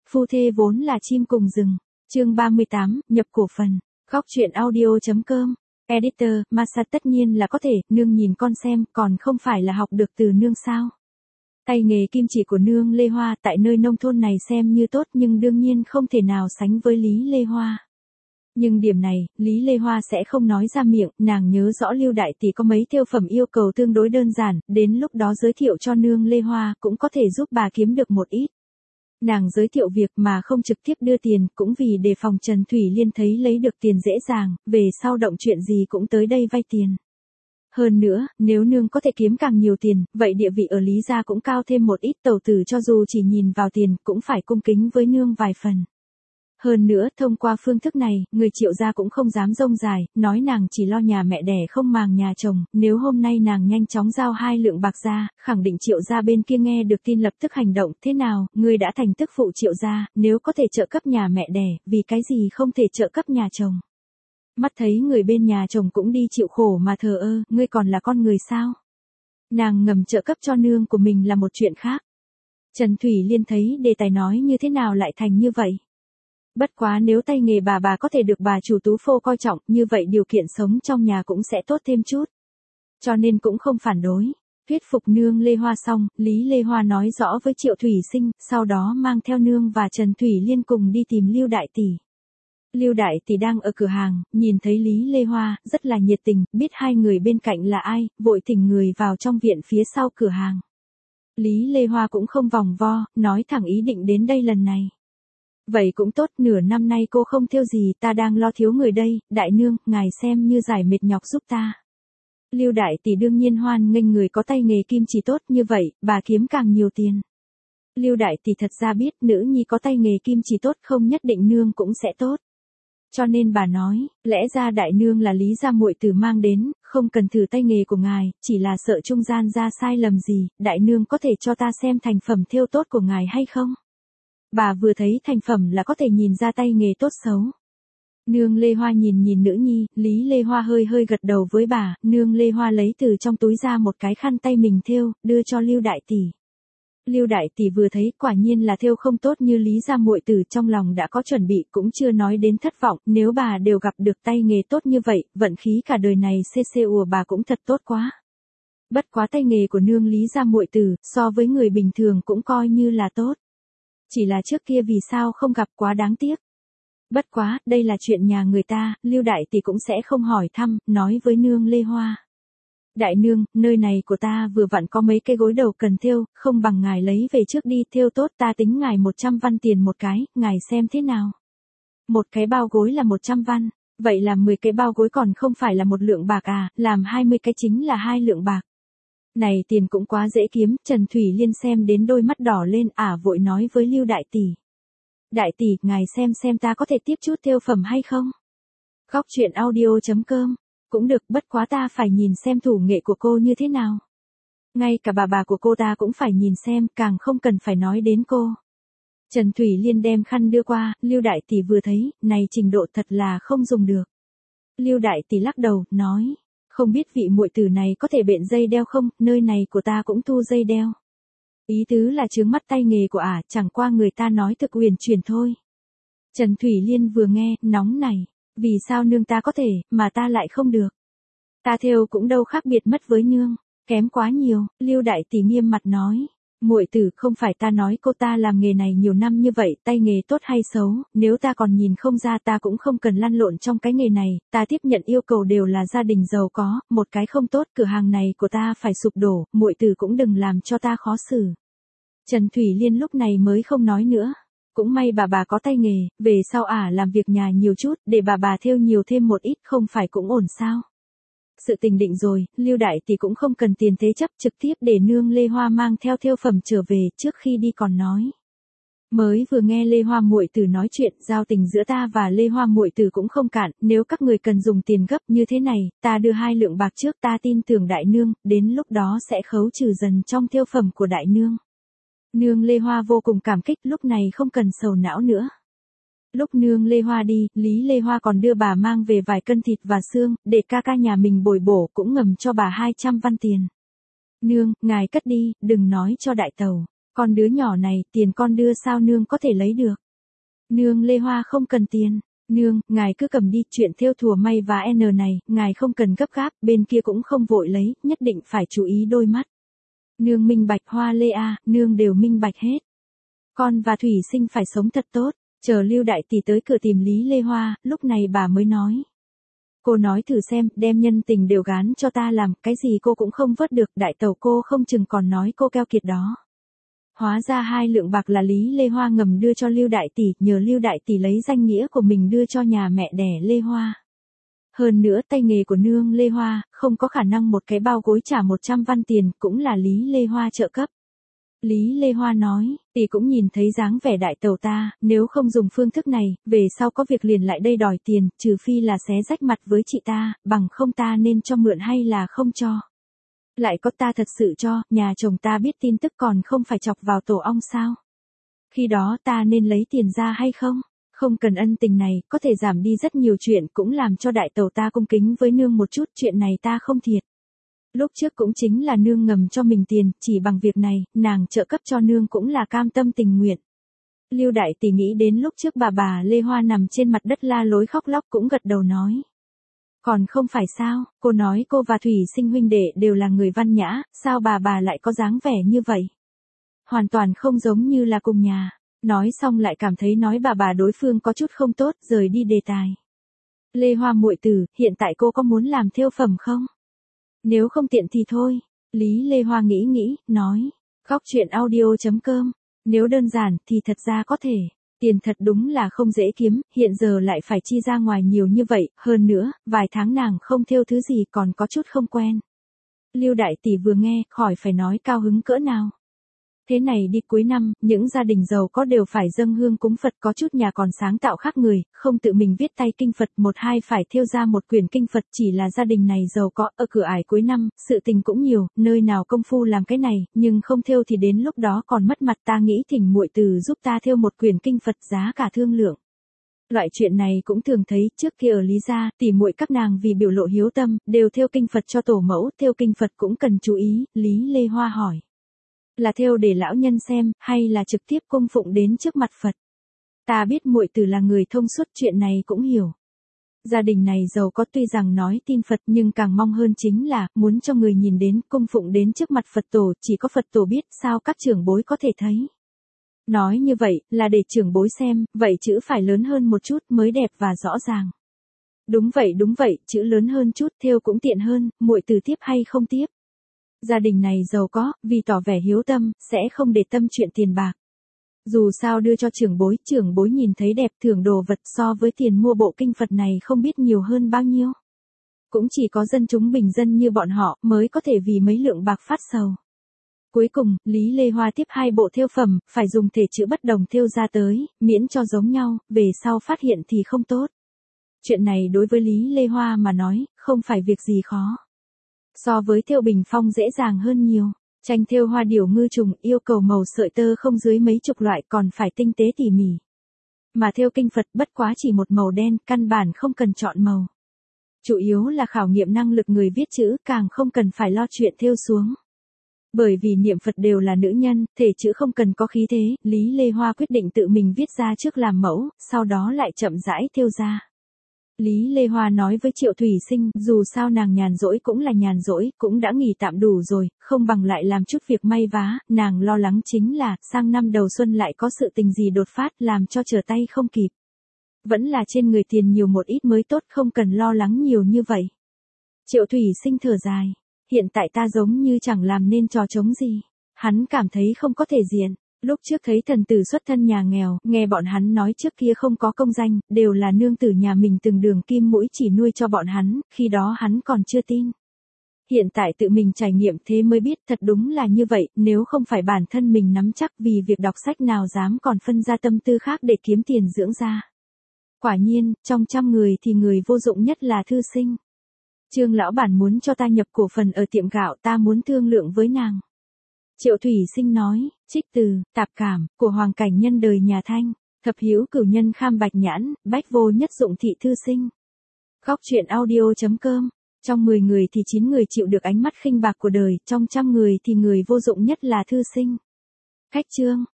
Phu thê vốn là chim cùng rừng. Chương 38, nhập cổ phần. Góc truyện audio.com. Editor, Masa tất nhiên là có thể, nương nhìn con xem, còn không phải là học được từ nương sao. Tay nghề kim chỉ của nương Lê Hoa tại nơi nông thôn này xem như tốt nhưng đương nhiên không thể nào sánh với Lý Lê Hoa. Nhưng điểm này, Lý Lê Hoa sẽ không nói ra miệng, nàng nhớ rõ Lưu Đại Tỷ có mấy thêu phẩm yêu cầu tương đối đơn giản, đến lúc đó giới thiệu cho nương Lê Hoa cũng có thể giúp bà kiếm được một ít. Nàng giới thiệu việc mà không trực tiếp đưa tiền, cũng vì đề phòng Trần Thủy Liên thấy lấy được tiền dễ dàng, về sau động chuyện gì cũng tới đây vay tiền. Hơn nữa, nếu nương có thể kiếm càng nhiều tiền, vậy địa vị ở Lý gia cũng cao thêm một ít, tẩu tử cho dù chỉ nhìn vào tiền, cũng phải cung kính với nương vài phần. Hơn nữa, thông qua phương thức này, người Triệu gia cũng không dám rông dài, nói nàng chỉ lo nhà mẹ đẻ không màng nhà chồng, nếu hôm nay nàng nhanh chóng giao 2 lượng bạc ra, khẳng định Triệu gia bên kia nghe được tin lập tức hành động, thế nào, ngươi đã thành tức phụ Triệu gia, nếu có thể trợ cấp nhà mẹ đẻ, vì cái gì không thể trợ cấp nhà chồng. Mắt thấy người bên nhà chồng cũng đi chịu khổ mà thờ ơ, ngươi còn là con người sao? Nàng ngầm trợ cấp cho nương của mình là một chuyện khác. Trần Thủy Liên thấy đề tài nói như thế nào lại thành như vậy. Bất quá nếu tay nghề bà có thể được bà chủ Tú Phô coi trọng, như vậy điều kiện sống trong nhà cũng sẽ tốt thêm chút. Cho nên cũng không phản đối. Thuyết phục nương Lê Hoa xong, Lý Lê Hoa nói rõ với Triệu Thủy Sinh, sau đó mang theo nương và Trần Thủy Liên cùng đi tìm Lưu Đại Tỷ. Lưu Đại Tỷ đang ở cửa hàng, nhìn thấy Lý Lê Hoa, rất là nhiệt tình, biết hai người bên cạnh là ai, vội thỉnh người vào trong viện phía sau cửa hàng. Lý Lê Hoa cũng không vòng vo, nói thẳng ý định đến đây lần này. Vậy cũng tốt, nửa năm nay cô không thêu gì, ta đang lo thiếu người đây, đại nương, ngài xem như giải mệt nhọc giúp ta. Lưu Đại Tỷ đương nhiên hoan nghênh người có tay nghề kim chỉ tốt như vậy, bà kiếm càng nhiều tiền. Lưu Đại Tỷ thật ra biết nữ nhi có tay nghề kim chỉ tốt không nhất định nương cũng sẽ tốt. Cho nên bà nói, lẽ ra đại nương là Lý gia muội tử mang đến, không cần thử tay nghề của ngài, chỉ là sợ trung gian ra sai lầm gì, đại nương có thể cho ta xem thành phẩm thêu tốt của ngài hay không? Bà vừa thấy thành phẩm là có thể nhìn ra tay nghề tốt xấu. Nương Lê Hoa nhìn nữ nhi, Lý Lê Hoa hơi gật đầu với bà, nương Lê Hoa lấy từ trong túi ra một cái khăn tay mình thêu, đưa cho Lưu Đại Tỷ. Lưu Đại Tỷ vừa thấy quả nhiên là thêu không tốt như Lý gia muội tử, trong lòng đã có chuẩn bị, cũng chưa nói đến thất vọng, nếu bà đều gặp được tay nghề tốt như vậy, vận khí cả đời này ùa bà cũng thật tốt quá. Bất quá tay nghề của nương Lý gia muội tử, so với người bình thường cũng coi như là tốt. Chỉ là trước kia vì sao không gặp, quá đáng tiếc. Bất quá, đây là chuyện nhà người ta, Lưu Đại Tỷ cũng sẽ không hỏi thăm, nói với nương Lê Hoa. Đại nương, nơi này của ta vừa vặn có mấy cái gối đầu cần thêu, không bằng ngài lấy về trước đi, thêu tốt ta tính ngài 100 văn tiền một cái, ngài xem thế nào. Một cái bao gối là 100 văn, vậy là 10 cái bao gối còn không phải là 1 lượng bạc à, làm 20 cái chính là 2 lượng bạc. Này tiền cũng quá dễ kiếm, Trần Thủy Liên xem đến đôi mắt đỏ lên, vội nói với Lưu Đại Tỷ. Đại Tỷ, ngài xem ta có thể tiếp chút thêu phẩm hay không? Góc truyện audio.com. Cũng được, bất quá ta phải nhìn xem thủ nghệ của cô như thế nào. Ngay cả bà của cô ta cũng phải nhìn xem, càng không cần phải nói đến cô. Trần Thủy Liên đem khăn đưa qua, Lưu Đại Tỷ vừa thấy, này trình độ thật là không dùng được. Lưu Đại Tỷ lắc đầu, nói, không biết vị muội tử này có thể bện dây đeo không, nơi này của ta cũng thu dây đeo. Ý tứ là chướng mắt tay nghề của chẳng qua người ta nói thực uyển chuyển thôi. Trần Thủy Liên vừa nghe, nóng này. Vì sao nương ta có thể, mà ta lại không được? Ta thêu cũng đâu khác biệt mất với nương, kém quá nhiều, Lưu Đại Tỷ nghiêm mặt nói. Muội tử, không phải ta nói cô, ta làm nghề này nhiều năm như vậy, tay nghề tốt hay xấu, nếu ta còn nhìn không ra ta cũng không cần lăn lộn trong cái nghề này, ta tiếp nhận yêu cầu đều là gia đình giàu có, một cái không tốt, cửa hàng này của ta phải sụp đổ, muội tử cũng đừng làm cho ta khó xử. Trần Thủy Liên lúc này mới không nói nữa. Cũng may bà có tay nghề, về sau làm việc nhà nhiều chút, để bà thêu nhiều thêm một ít, không phải cũng ổn sao. Sự tình định rồi, Lưu Đại Tỷ cũng không cần tiền thế chấp, trực tiếp để nương Lê Hoa mang theo thêu phẩm trở về, trước khi đi còn nói. Mới vừa nghe Lê Hoa muội tử nói chuyện, giao tình giữa ta và Lê Hoa muội tử cũng không cạn, nếu các người cần dùng tiền gấp như thế này, ta đưa 2 lượng bạc trước, ta tin tưởng đại nương, đến lúc đó sẽ khấu trừ dần trong thêu phẩm của đại nương. Nương Lê Hoa vô cùng cảm kích, lúc này không cần sầu não nữa. Lúc nương Lê Hoa đi, Lý Lê Hoa còn đưa bà mang về vài cân thịt và xương, để ca nhà mình bồi bổ, cũng ngầm cho bà 200 văn tiền. Nương, ngài cất đi, đừng nói cho đại tàu. Con đứa nhỏ này, tiền con đưa sao nương có thể lấy được. Nương Lê Hoa không cần tiền. Nương, ngài cứ cầm đi, chuyện thêu thùa may vá N này, ngài không cần gấp gáp, bên kia cũng không vội lấy, nhất định phải chú ý đôi mắt. Nương minh bạch Hoa Lê a, nương đều minh bạch hết. Con và Thủy Sinh phải sống thật tốt, chờ Lưu đại tỷ tới cửa tìm Lý Lê Hoa, lúc này bà mới nói. Cô nói thử xem, đem nhân tình đều gán cho ta làm, cái gì cô cũng không vớt được, đại tẩu cô không chừng còn nói cô keo kiệt đó. Hóa ra 2 lượng bạc là Lý Lê Hoa ngầm đưa cho Lưu đại tỷ, nhờ Lưu đại tỷ lấy danh nghĩa của mình đưa cho nhà mẹ đẻ Lê Hoa. Hơn nữa tay nghề của nương Lê Hoa, không có khả năng một cái bao gối trả 100 văn tiền, cũng là Lý Lê Hoa trợ cấp. Lý Lê Hoa nói, tỷ cũng nhìn thấy dáng vẻ đại tẩu ta, nếu không dùng phương thức này, về sau có việc liền lại đây đòi tiền, trừ phi là xé rách mặt với chị ta, bằng không ta nên cho mượn hay là không cho. Lại có ta thật sự cho, nhà chồng ta biết tin tức còn không phải chọc vào tổ ong sao. Khi đó ta nên lấy tiền ra hay không? Không cần ân tình này, có thể giảm đi rất nhiều chuyện, cũng làm cho đại tẩu ta cung kính với nương một chút, chuyện này ta không thiệt. Lúc trước cũng chính là nương ngầm cho mình tiền, chỉ bằng việc này, nàng trợ cấp cho nương cũng là cam tâm tình nguyện. Lưu đại tỷ nghĩ đến lúc trước bà Lê Hoa nằm trên mặt đất la lối khóc lóc cũng gật đầu nói. Còn không phải sao, cô nói cô và Thủy Sinh huynh đệ đều là người văn nhã, sao bà lại có dáng vẻ như vậy? Hoàn toàn không giống như là cùng nhà. Nói xong lại cảm thấy nói bà đối phương có chút không tốt, rời đi đề tài. Lê Hoa muội tử, hiện tại cô có muốn làm thêu phẩm không? Nếu không tiện thì thôi. Lý Lê Hoa nghĩ, nói. Góc chuyện audio.com. Nếu đơn giản thì thật ra có thể. Tiền thật đúng là không dễ kiếm, hiện giờ lại phải chi ra ngoài nhiều như vậy, hơn nữa, vài tháng nàng không thêu thứ gì còn có chút không quen. Lưu đại tỷ vừa nghe, khỏi phải nói cao hứng cỡ nào. Thế này đi cuối năm, những gia đình giàu có đều phải dâng hương cúng Phật, có chút nhà còn sáng tạo khác người, không tự mình viết tay kinh Phật, một hai phải thêu ra một quyển kinh Phật, chỉ là gia đình này giàu có, ở cửa ải cuối năm, sự tình cũng nhiều, nơi nào công phu làm cái này, nhưng không thêu thì đến lúc đó còn mất mặt, ta nghĩ thỉnh muội từ giúp ta thêu một quyển kinh Phật, giá cả thương lượng. Loại chuyện này cũng thường thấy, trước kia ở Lý gia, tỉ muội các nàng vì biểu lộ hiếu tâm, đều thêu kinh Phật cho tổ mẫu, thêu kinh Phật cũng cần chú ý, Lý Lê Hoa hỏi. Là thêu để lão nhân xem, hay là trực tiếp cung phụng đến trước mặt Phật? Ta biết muội tử là người thông suốt, chuyện này cũng hiểu. Gia đình này giàu có tuy rằng nói tin Phật nhưng càng mong hơn chính là, muốn cho người nhìn đến, cung phụng đến trước mặt Phật tổ, chỉ có Phật tổ biết, sao các trưởng bối có thể thấy. Nói như vậy, là để trưởng bối xem, vậy chữ phải lớn hơn một chút mới đẹp và rõ ràng. Đúng vậy, chữ lớn hơn chút, thêu cũng tiện hơn, muội tử tiếp hay không tiếp? Gia đình này giàu có, vì tỏ vẻ hiếu tâm, sẽ không để tâm chuyện tiền bạc. Dù sao đưa cho trưởng bối nhìn thấy đẹp, thưởng đồ vật so với tiền mua bộ kinh Phật này không biết nhiều hơn bao nhiêu. Cũng chỉ có dân chúng bình dân như bọn họ mới có thể vì mấy lượng bạc phát sầu. Cuối cùng, Lý Lê Hoa tiếp 2 bộ thêu phẩm, phải dùng thể chữ bất đồng thêu ra tới, miễn cho giống nhau, về sau phát hiện thì không tốt. Chuyện này đối với Lý Lê Hoa mà nói, không phải việc gì khó. So với thêu bình phong dễ dàng hơn nhiều. Tranh thêu hoa điểu ngư trùng yêu cầu màu sợi tơ không dưới mấy chục loại, còn phải tinh tế tỉ mỉ. Mà thêu kinh Phật bất quá chỉ một màu đen, căn bản không cần chọn màu. Chủ yếu là khảo nghiệm năng lực người viết chữ, càng không cần phải lo chuyện thêu xuống. Bởi vì niệm Phật đều là nữ nhân, thể chữ không cần có khí thế, Lý Lê Hoa quyết định tự mình viết ra trước làm mẫu, sau đó lại chậm rãi thêu ra. Lý Lê Hoa nói với Triệu Thủy Sinh, dù sao nàng nhàn rỗi cũng là nhàn rỗi, cũng đã nghỉ tạm đủ rồi, không bằng lại làm chút việc may vá, nàng lo lắng chính là, sang năm đầu xuân lại có sự tình gì đột phát làm cho trở tay không kịp. Vẫn là trên người tiền nhiều một ít mới tốt, không cần lo lắng nhiều như vậy. Triệu Thủy Sinh thở dài, hiện tại ta giống như chẳng làm nên trò trống gì. Hắn cảm thấy không có thể diện. Lúc trước thấy thần tử xuất thân nhà nghèo, nghe bọn hắn nói trước kia không có công danh, đều là nương tử nhà mình từng đường kim mũi chỉ nuôi cho bọn hắn, khi đó hắn còn chưa tin. Hiện tại tự mình trải nghiệm thế mới biết thật đúng là như vậy, nếu không phải bản thân mình nắm chắc vì việc đọc sách nào dám còn phân ra tâm tư khác để kiếm tiền dưỡng ra. Quả nhiên, trong 100 người thì người vô dụng nhất là thư sinh. Trương lão bản muốn cho ta nhập cổ phần ở tiệm gạo, ta muốn thương lượng với nàng. Triệu Thủy Sinh nói, trích từ, tạp cảm, của hoàng cảnh nhân đời nhà Thanh, thập hữu cửu nhân kham bạch nhãn, bách vô nhất dụng thị thư sinh. Góc chuyện audio.com. Trong 10 người thì 9 người chịu được ánh mắt khinh bạc của đời, trong 100 người thì người vô dụng nhất là thư sinh. Khách chương